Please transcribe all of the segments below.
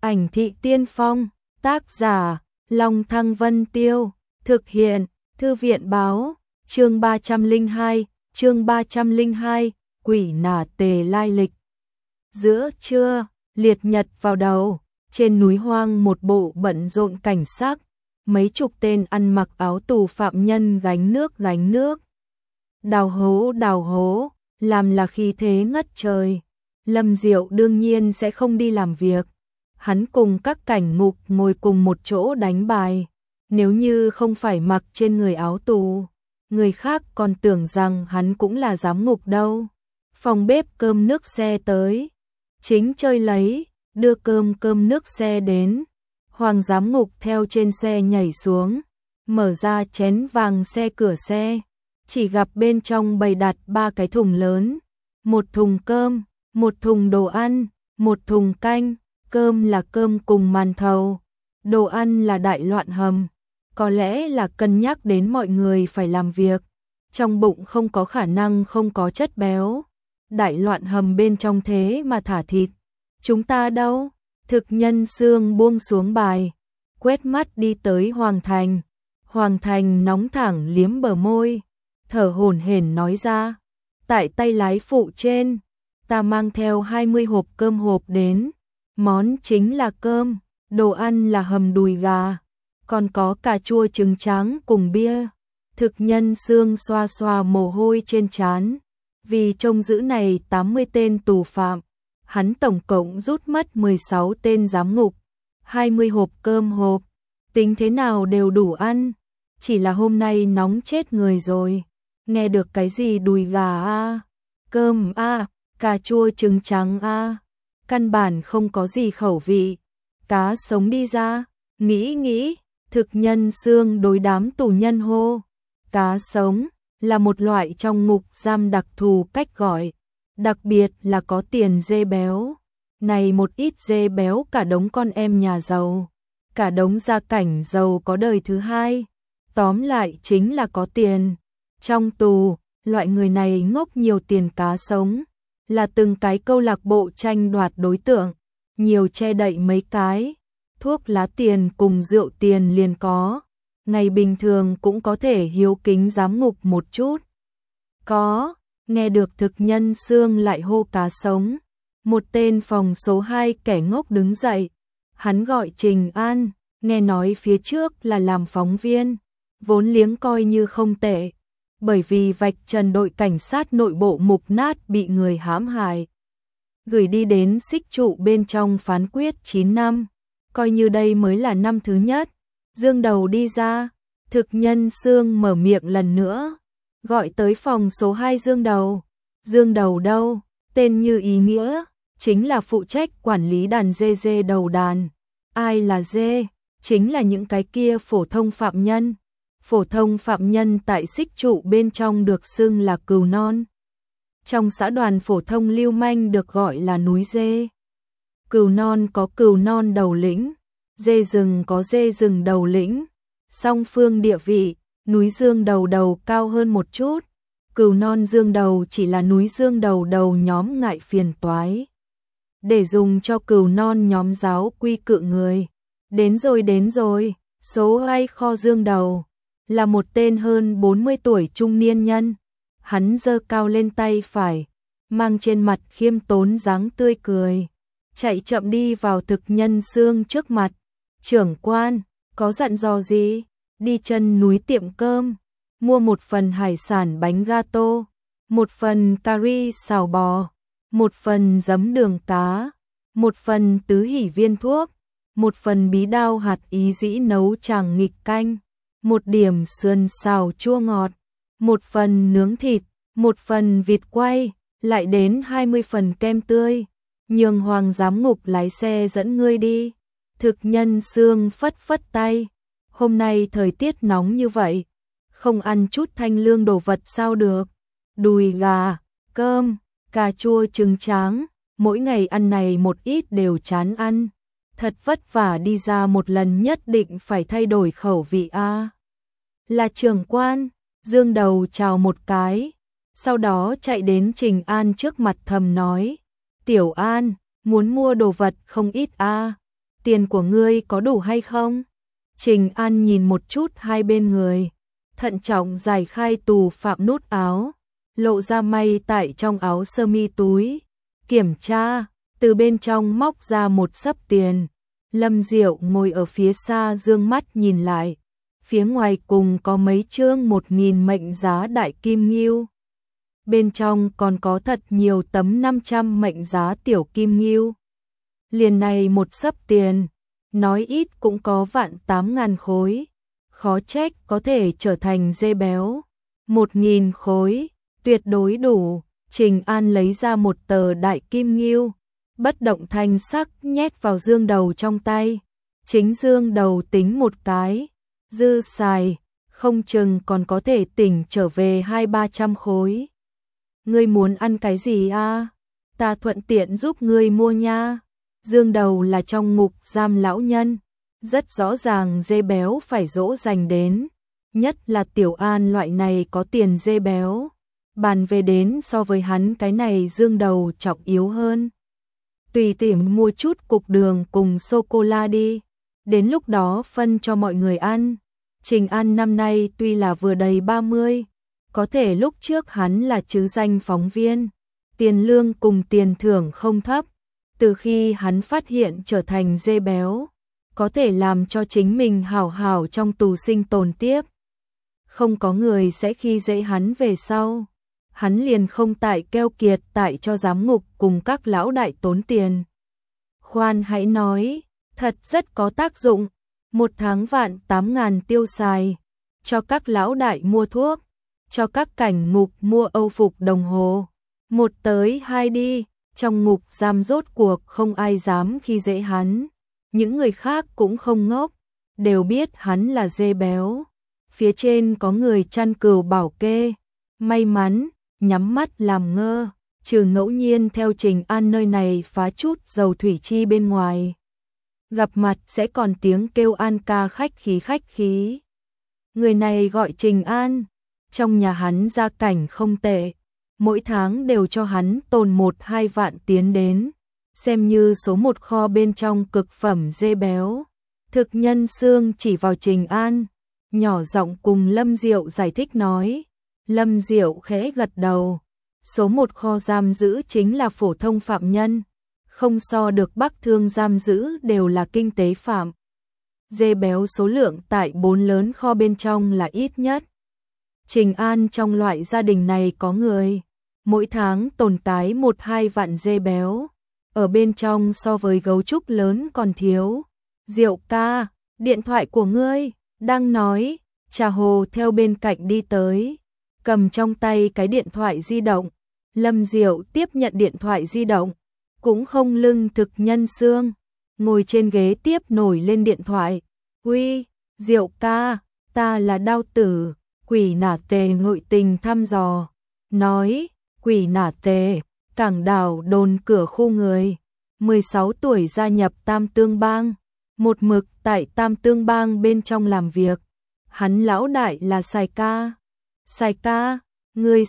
Ảnh thị tiên phong, tác giả, Long Thăng Vân Tiêu, thực hiện, Thư viện báo, chương 302, quỷ nả tề lai lịch. Giữa trưa, liệt nhật vào đầu, trên núi hoang một bộ bận rộn cảnh sắc, mấy chục tên ăn mặc áo tù phạm nhân gánh nước. Đào hố, làm là khí thế ngất trời. Lâm Diệu đương nhiên sẽ không đi làm việc. Hắn cùng các cảnh ngục ngồi cùng một chỗ đánh bài. Nếu như không phải mặc trên người áo tù, người khác còn tưởng rằng hắn cũng là giám ngục đâu. Phòng bếp cơm nước xe tới. Chính chơi lấy, đưa cơm nước xe đến. Hoàng giám ngục theo trên xe nhảy xuống, mở ra chén vàng xe cửa xe. Chỉ gặp bên trong bày đặt 3 cái thùng lớn. Một thùng cơm, một thùng đồ ăn, một thùng canh. Cơm là cơm cùng màn thầu, đồ ăn là đại loạn hầm. Có lẽ là cân nhắc đến mọi người phải làm việc, trong bụng không có khả năng không có chất béo. Đại loạn hầm bên trong thế mà thả thịt. Chúng ta đâu? Thực nhân xương buông xuống bài, quét mắt đi tới Hoàng Thành. Hoàng Thành nóng thẳng liếm bờ môi, thở hổn hển nói ra. Tại tay lái phụ trên, ta mang theo 20 hộp cơm hộp đến. Món chính là cơm, đồ ăn là hầm đùi gà, còn có cà chua trứng trắng cùng bia. Thực nhân xương xoa xoa mồ hôi trên trán. Vì trông giữ này 80 tên tù phạm, hắn tổng cộng rút mất 16 tên giám ngục, 20 hộp cơm hộp, tính thế nào đều đủ ăn. Chỉ là hôm nay nóng chết người rồi. Nghe được cái gì đùi gà a, cơm a, cà chua trứng trắng a, căn bản không có gì khẩu vị. Cá sống đi ra, nghĩ, thực nhân xương đối đám tù nhân hô. Cá sống là một loại trong ngục giam đặc thù cách gọi, đặc biệt là có tiền dê béo. Này một ít dê béo cả đống con em nhà giàu, cả đống gia cảnh giàu có đời thứ hai. Tóm lại chính là có tiền. Trong tù, loại người này ngốc nhiều tiền. Cá sống là từng cái câu lạc bộ tranh đoạt đối tượng, nhiều che đậy mấy cái. Thuốc lá tiền cùng rượu tiền liền có. Ngày bình thường cũng có thể hiếu kính giám ngục một chút. Có, nghe được thực nhân xương lại hô cá sống. Một tên phòng số 2 kẻ ngốc đứng dậy. Hắn gọi Trình An, nghe nói phía trước là làm phóng viên, vốn liếng coi như không tệ. Bởi vì vạch trần đội cảnh sát nội bộ mục nát bị người hãm hại, gửi đi đến xích trụ bên trong phán quyết 9 năm, coi như đây mới là năm thứ nhất. Dương Đầu đi ra, thực nhân xương mở miệng lần nữa, gọi tới phòng số 2 Dương Đầu. Dương Đầu đâu? Tên như ý nghĩa, chính là phụ trách quản lý đàn dê đầu đàn. Ai là dê? Chính là những cái kia phổ thông phạm nhân. Phổ thông phạm nhân tại xích trụ bên trong được xưng là cừu non. Trong xã đoàn phổ thông lưu manh được gọi là núi dê. Cừu non có cừu non đầu lĩnh, dê rừng có dê rừng đầu lĩnh. Song phương địa vị, núi Dương Đầu cao hơn một chút. Cừu non Dương Đầu chỉ là núi Dương Đầu nhóm ngại phiền toái, để dùng cho cừu non nhóm giáo quy cự người. Đến rồi, số ai kho Dương Đầu là một tên hơn 40 tuổi trung niên nhân. Hắn giơ cao lên tay phải, mang trên mặt khiêm tốn dáng tươi cười, chạy chậm đi vào thực nhân xương trước mặt. Trưởng quan, có dặn dò gì? Đi chân núi tiệm cơm, mua một phần hải sản bánh gato, một phần cà ri xào bò, một phần giấm đường cá, một phần tứ hỷ viên thuốc, một phần bí đao hạt ý dĩ nấu tràng nghịch canh, một điểm sườn xào chua ngọt, một phần nướng thịt, một phần vịt quay, lại đến 20 phần kem tươi. Nhường Hoàng giám ngục lái xe dẫn ngươi đi. Thực nhân xương phất tay. Hôm nay thời tiết nóng như vậy, không ăn chút thanh lương đồ vật sao được. Đùi gà, cơm, cà chua trứng tráng, mỗi ngày ăn này một ít đều chán ăn. Thật vất vả đi ra một lần, nhất định phải thay đổi khẩu vị a. Là trưởng quan. Dương Đầu chào một cái, sau đó chạy đến Trình An trước mặt thầm nói. Tiểu An, muốn mua đồ vật không ít a. tiền của ngươi có đủ hay không? Trình An nhìn một chút hai bên người, thận trọng giải khai tù phạm nút áo, lộ ra may tại trong áo sơ mi túi, kiểm tra, từ bên trong móc ra một xấp tiền. Lâm Diệu ngồi ở phía xa dương mắt nhìn lại, phía ngoài cùng có mấy chương 1000 mệnh giá đại kim ngưu. Bên trong còn có thật nhiều tấm 500 mệnh giá tiểu kim ngưu. Liền này một xấp tiền, nói ít cũng có 1.800 khối, khó trách có thể trở thành dê béo. 1000 khối, tuyệt đối đủ. Trình An lấy ra một tờ đại kim ngưu, bất động thanh sắc nhét vào dương đầu trong tay. Chính dương đầu tính một cái, dư xài, không chừng còn có thể tỉnh trở về 200-300 khối. Ngươi muốn ăn cái gì a? Ta thuận tiện giúp ngươi mua nha. Dương đầu là trong ngục giam lão nhân, rất rõ ràng dê béo phải dỗ dành đến, nhất là Tiểu An loại này có tiền dê béo. Bàn về đến so với hắn cái này dương đầu trọng yếu hơn. Tùy tiện mua chút cục đường cùng sô-cô-la đi, đến lúc đó phân cho mọi người ăn. Trình An năm nay tuy là vừa đầy 30, có thể lúc trước hắn là chứ danh phóng viên, tiền lương cùng tiền thưởng không thấp. Từ khi hắn phát hiện trở thành dê béo, có thể làm cho chính mình hảo hảo trong tù sinh tồn tiếp. Không có người sẽ khi dễ hắn về sau. Hắn liền không tại keo kiệt tại cho giám ngục cùng các lão đại tốn tiền. Khoan hãy nói, thật rất có tác dụng. Một tháng 1.800 tiêu xài, cho các lão đại mua thuốc, cho các cảnh ngục mua âu phục đồng hồ. 1 tới 2 đi, trong ngục giam rốt cuộc không ai dám khi dễ hắn. Những người khác cũng không ngốc, đều biết hắn là dê béo. Phía trên có người chăn cừu bảo kê, may mắn, nhắm mắt làm ngơ, trừ ngẫu nhiên theo Trình An nơi này phá chút dầu thủy chi bên ngoài. Gặp mặt sẽ còn tiếng kêu An ca khách khí. Người này gọi Trình An, trong nhà hắn gia cảnh không tệ, mỗi tháng đều cho hắn tồn 1-2 vạn tiến đến, xem như số 1 kho bên trong cực phẩm dê béo. Thực nhân xương chỉ vào Trình An, nhỏ giọng cùng Lâm Diệu giải thích nói. Lâm Diệu khẽ gật đầu, số 1 kho giam giữ chính là phổ thông phạm nhân, không so được Bắc Thương giam giữ đều là kinh tế phạm. Dê béo số lượng tại 4 lớn kho bên trong là ít nhất. Trình An trong loại gia đình này có người, mỗi tháng tồn tái 1-2 vạn dê béo, ở bên trong so với gấu trúc lớn còn thiếu. Diệu ca, điện thoại của ngươi, đang nói, Trà Hồ theo bên cạnh đi tới, cầm trong tay cái điện thoại di động. Lâm Diệu tiếp nhận điện thoại di động, cũng không lưng thực nhân xương, ngồi trên ghế tiếp nổi lên điện thoại. Uy, Diệu ca, ta là Đao Tử, Quỷ Nả Tề nội tình thăm dò. Nói, Quỷ Nả Tề, cảng đảo đồn cửa khu người, 16 tuổi gia nhập Tam Tương Bang, một mực tại Tam Tương Bang bên trong làm việc. Hắn lão đại là Sài ca. Sài ca, ngươi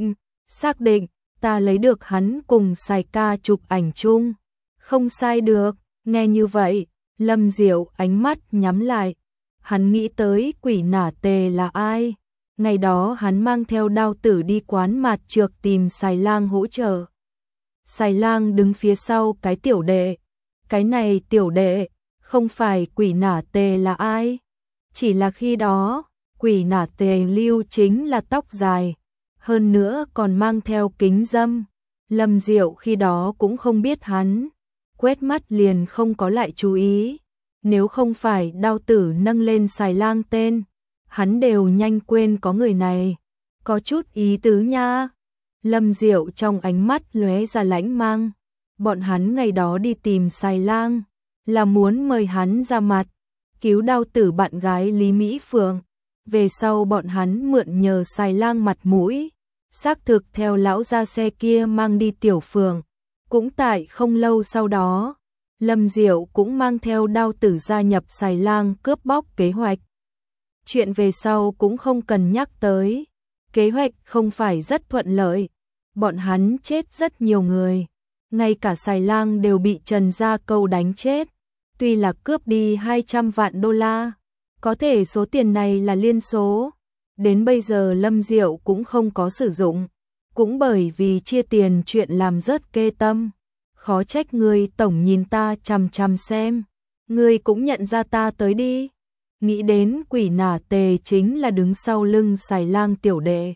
xác định, ta lấy được hắn cùng Sài ca chụp ảnh chung. Không sai được, nghe như vậy, Lâm Diệu ánh mắt nhắm lại. Hắn nghĩ tới Quỷ Nả Tề là ai. Ngày đó hắn mang theo Đao Tử đi quán mạt trược tìm Sài Lang hỗ trợ. Sài Lang đứng phía sau cái tiểu đệ. Cái này tiểu đệ, không phải Quỷ Nả Tề là ai. Chỉ là khi đó, Quỷ Nả Tề lưu chính là tóc dài, hơn nữa còn mang theo kính dâm. Lâm Diệu khi đó cũng không biết hắn, quét mắt liền không có lại chú ý. Nếu không phải Đao Tử nâng lên Sài Lang tên, hắn đều nhanh quên có người này. Có chút ý tứ nha. Lâm Diệu trong ánh mắt lóe ra lãnh mang. Bọn hắn ngày đó đi tìm Sài Lang, là muốn mời hắn ra mặt, cứu Đao Tử bạn gái Lý Mỹ Phượng. Về sau bọn hắn mượn nhờ Sài Lang mặt mũi, xác thực theo lão ra xe kia mang đi Tiểu Phượng. Cũng tại không lâu sau đó, Lâm Diệu cũng mang theo Đao Tử gia nhập Sài Lang cướp bóc kế hoạch. Chuyện về sau cũng không cần nhắc tới, kế hoạch không phải rất thuận lợi, bọn hắn chết rất nhiều người, ngay cả Sài Lang đều bị Trần Gia Câu đánh chết. tuy là cướp đi 200 vạn đô la, có thể số tiền này là liên số, đến bây giờ Lâm Diệu cũng không có sử dụng, cũng bởi vì chia tiền chuyện làm rớt kê tâm, khó trách ngươi tổng nhìn ta chằm chằm xem, ngươi cũng nhận ra ta tới đi. Nghĩ đến Quỷ Nả Tề chính là đứng sau lưng Xài Lang tiểu đệ.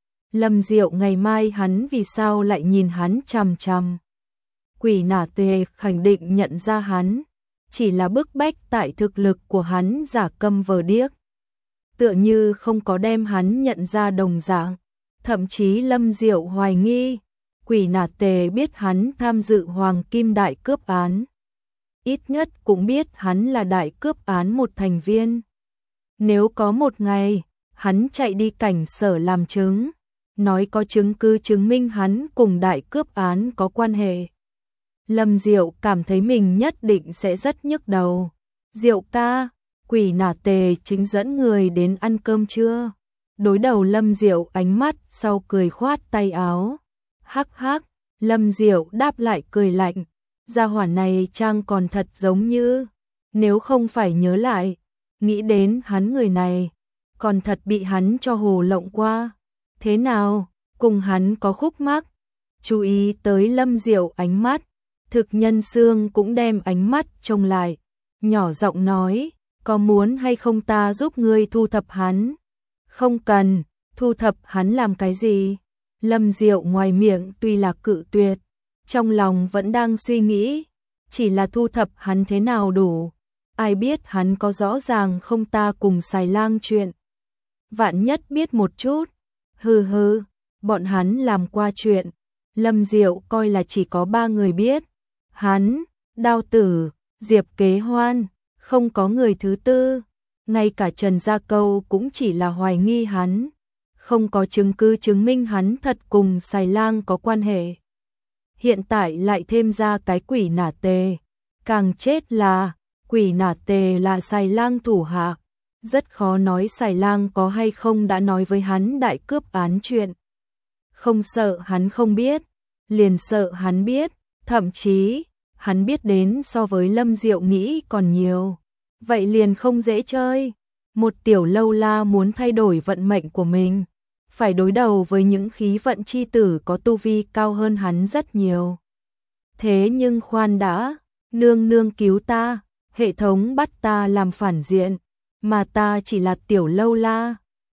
Lâm Diệu ngày mai hắn vì sao lại nhìn hắn chằm chằm. Quỷ Nả Tề khẳng định nhận ra hắn, chỉ là bức bách tại thực lực của hắn giả câm vờ điếc. Tựa như không có đem hắn nhận ra đồng dạng, thậm chí Lâm Diệu hoài nghi, Quỷ Nả Tề biết hắn tham dự Hoàng Kim Đại cướp án. Ít nhất cũng biết hắn là đại cướp án một thành viên. Nếu có một ngày, hắn chạy đi cảnh sở làm chứng, nói có chứng cứ chứng minh hắn cùng đại cướp án có quan hệ. Lâm Diệu cảm thấy mình nhất định sẽ rất nhức đầu. Diệu ca, Quỷ Nả Tề chính dẫn người đến ăn cơm trưa. Đối đầu Lâm Diệu ánh mắt sau cười khoát tay áo. Hắc hắc, Lâm Diệu đáp lại cười lạnh. Gia hỏa này trang còn thật giống như, nếu không phải nhớ lại, nghĩ đến hắn người này, còn thật bị hắn cho hồ lộng qua. Thế nào, cùng hắn có khúc mắc? Chú ý tới Lâm Diệu ánh mắt, Thực Nhân Xương cũng đem ánh mắt trông lại, nhỏ giọng nói, có muốn hay không ta giúp ngươi thu thập hắn? Không cần, thu thập hắn làm cái gì? Lâm Diệu ngoài miệng tuy là cự tuyệt, trong lòng vẫn đang suy nghĩ, chỉ là thu thập hắn thế nào đủ, ai biết hắn có rõ ràng không ta cùng Xài Lang chuyện. Vạn nhất biết một chút, hừ, bọn hắn làm qua chuyện, Lâm Diệu coi là chỉ có 3 người biết, hắn, Đao Tử, Diệp Kế Hoan, không có người thứ tư, ngay cả Trần Gia Câu cũng chỉ là hoài nghi hắn, không có chứng cứ chứng minh hắn thật cùng Xài Lang có quan hệ. Hiện tại lại thêm ra cái Quỷ Nả Tề, càng chết là, Quỷ Nả Tề là Xài Lang thủ hạ, rất khó nói Xài Lang có hay không đã nói với hắn đại cướp án chuyện. Không sợ hắn không biết, liền sợ hắn biết, thậm chí, hắn biết đến so với Lâm Diệu nghĩ còn nhiều. Vậy liền không dễ chơi, một tiểu lâu la muốn thay đổi vận mệnh của mình, phải đối đầu với những khí vận chi tử có tu vi cao hơn hắn rất nhiều. Thế nhưng khoan đã, nương nương cứu ta, hệ thống bắt ta làm phản diện, mà ta chỉ là tiểu lâu la,